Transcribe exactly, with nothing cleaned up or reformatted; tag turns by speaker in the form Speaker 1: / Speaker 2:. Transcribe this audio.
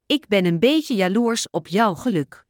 Speaker 1: Ik ben een beetje jaloers op jouw geluk.